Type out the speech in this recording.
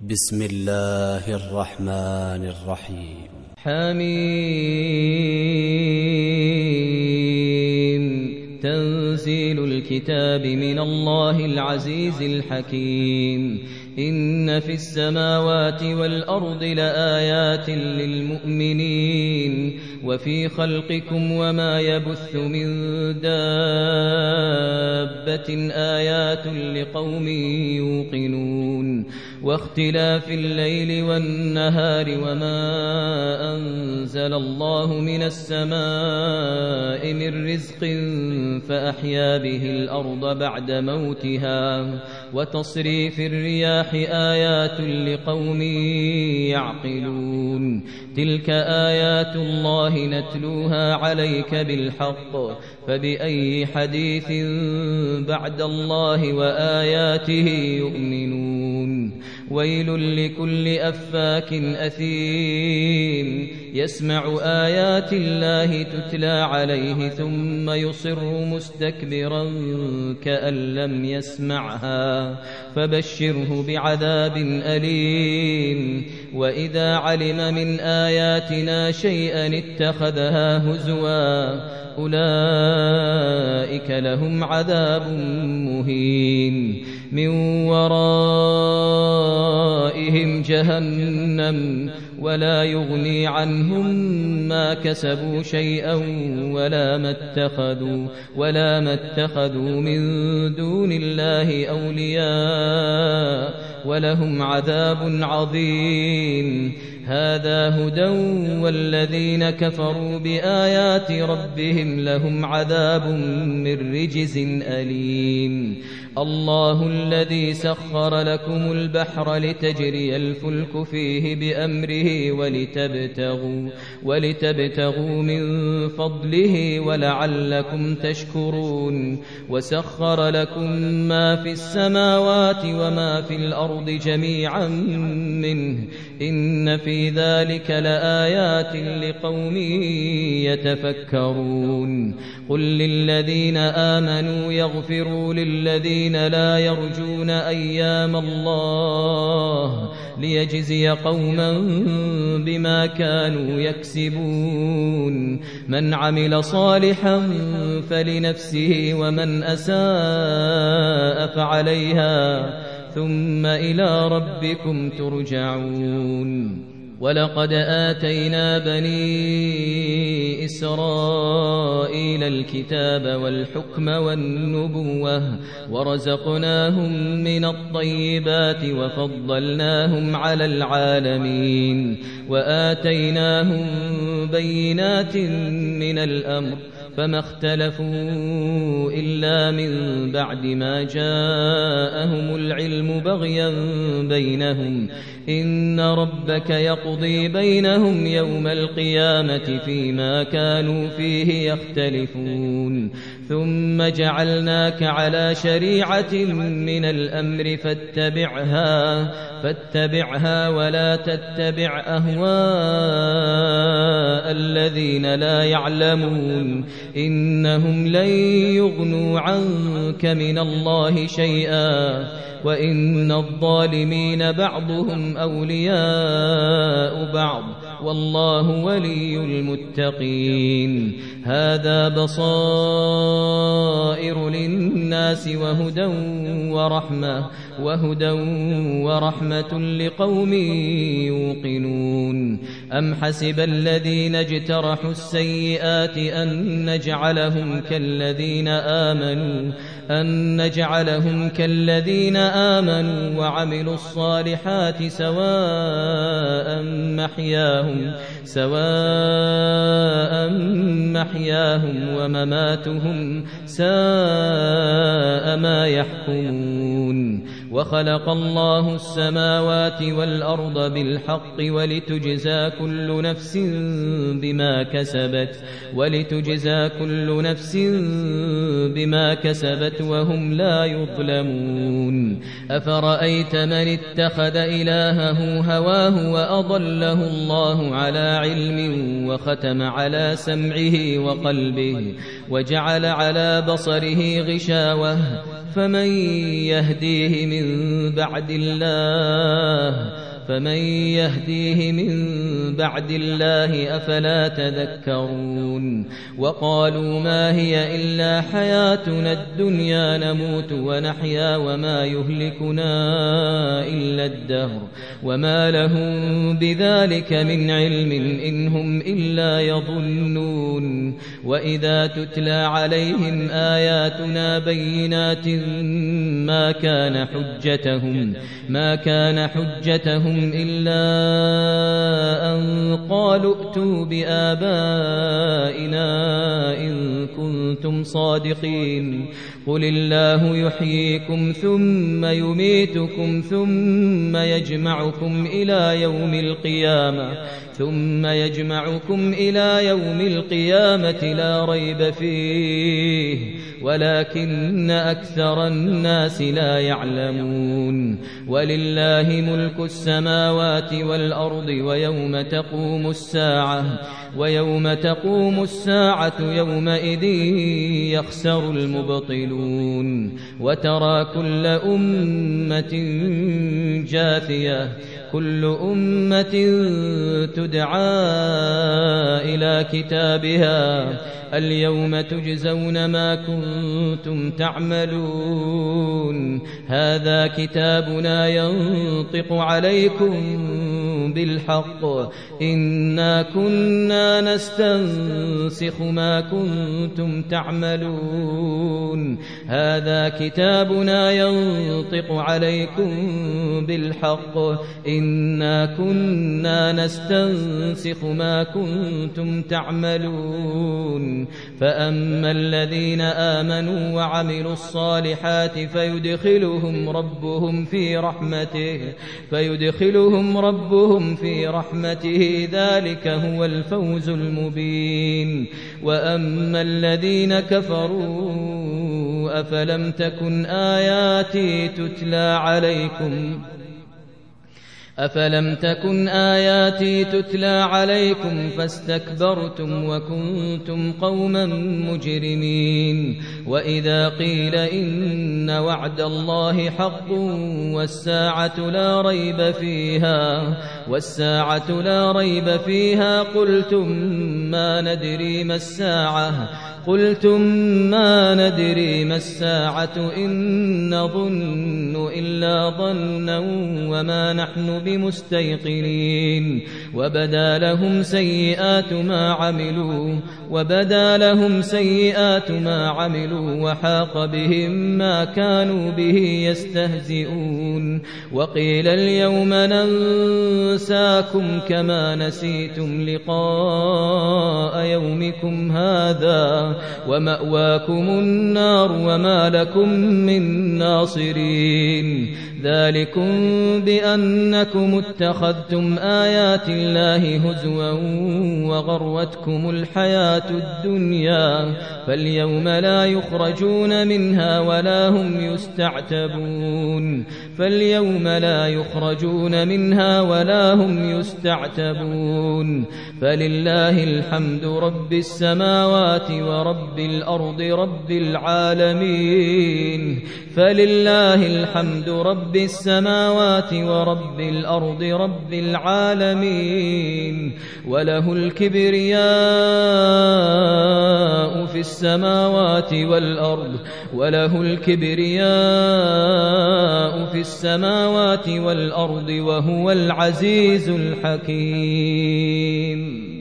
بسم الله الرحمن الرحيم. حميم. تنزيل الكتاب من الله العزيز الحكيم. إن في السماوات والأرض لآيات للمؤمنين وفي خلقكم وما يبث من دابة آيات لقوم يوقنون واختلاف الليل والنهار وما أنزل الله من السماء من رزق فأحيا به الأرض بعد موتها وتصريف الرياح آيات لقوم يعقلون. تلك آيات الله نتلوها عليك بالحق فبأي حديث بعد الله وآياته يؤمنون. ويل لكل أفاك أثيم يسمع آيات الله تتلى عليه ثم يصر مستكبرا كأن لم يسمعها فبشره بعذاب أليم. وإذا علم من آياتنا شيئا اتخذها هزوا أولئك لهم عذاب مهين من ورائهم جهنم ولا يغني عنهم ما كسبوا شيئا ولا ما اتخذوا من دون الله أولياء ولهم عذاب عظيم. هذا هدى والذين كفروا بآيات ربهم لهم عذاب من رجز أليم. الله الذي سخر لكم البحر لتجري الفلك فيه بأمره ولتبتغوا من فضله ولعلكم تشكرون. وسخر لكم ما في السماوات وما في الأرض جميعا منه إن في ذلك لآيات لقوم يتفكرون. قل للذين آمنوا يغفروا للذين لا يرجون أيام الله ليجزي قوما بما كانوا يكسبون. من عمل صالحا فلنفسه ومن أساء فعليها ثم إلى ربكم ترجعون. ولقد آتينا بني إسرائيل الكتاب والحكم والنبوة ورزقناهم من الطيبات وفضلناهم على العالمين وآتيناهم بينات من الأمر فما اختلفوا إلا من بعد ما جاءهم العلم بغيا بينهم إن ربك يقضي بينهم يوم القيامة فيما كانوا فيه يختلفون. ثم جعلناك على شريعة من الأمر فاتبعها ولا تتبع أهواء الذين لا يعلمون إنهم لن يغنوا عنك من الله شيئا وإن الظالمين بعضهم أولياء بعض والله ولي المتقين. هذا بصائر للناس وهدى ورحمة لقوم يوقنون. أم حسب الذين اجترحوا السيئات أن نجعلهم كالذين آمنوا وعملوا الصالحات سواء محياهم ومماتهم ساء ما يحكمون. وخلق الله السماوات والأرض بالحق ولتجزى كل نفس بما كسبت وهم لا يظلمون. أفرأيت من اتخذ إلهه هواه وأضله الله على علم وختم على سمعه وجعل على بصره غشاوة فمن يهديه من بعد الله أفلا تذكرون وقالوا ما هي إلا حياتنا الدنيا نموت ونحيا وما يهلكنا إلا الدهر وما لهم بذلك من علم إن هم إلا يظنون وإذا تتلى عليهم آياتنا بينات ما كان حجتهم إلا أن قالوا ائتوا بآبائنا إن كنتم صادقين قل الله يحييكم ثم يميتكم ثم يجمعكم إلى يوم القيامة لا ريب فيه ولكن أكثر الناس لا يعلمون ولله ملك السماوات والأرض ويوم تقوم الساعة يومئذ يخسر المبطلون وترى كل أمة جاثية كل أمة تدعى إلى كتابها اليوم تجزون ما كنتم تعملون هذا كتابنا ينطق عليكم بالحق إنا كنا نستنسخ ما كنتم تعملون هذا كتابنا ينطق عليكم بالحق إنا كنا نستنسخ ما كنتم تعملون فأما الذين آمنوا وعملوا الصالحات فيدخلهم ربهم في رحمته ذلك هو الفوز المبين وأما الذين كفروا أفلم تكن آياتي تتلى عليكم فاستكبرتم وكنتم قوما مجرمين وإذا قيل إن وعد الله حق والساعة لا ريب فيها قلتم ما ندري ما الساعة إن نظن إلا ظنا وما نحن بمستيقنين وبدا لهم سيئات ما عملوا وحاق بهم ما كانوا به يستهزئون وقيل اليوم ننساكم كما نسيتم لقاء يومكم هذا ومأواكم النار وما لكم من ناصرين ذلكم بأنكم اتخذتم آيات الله هزوا وغرتكم الحياة الدنيا فاليوم لا يخرجون منها ولا هم يستعتبون فلله الحمد رب السماوات ورب الأرض رب العالمين وله الكبرياء في السماوات والأرض وهو العزيز الحكيم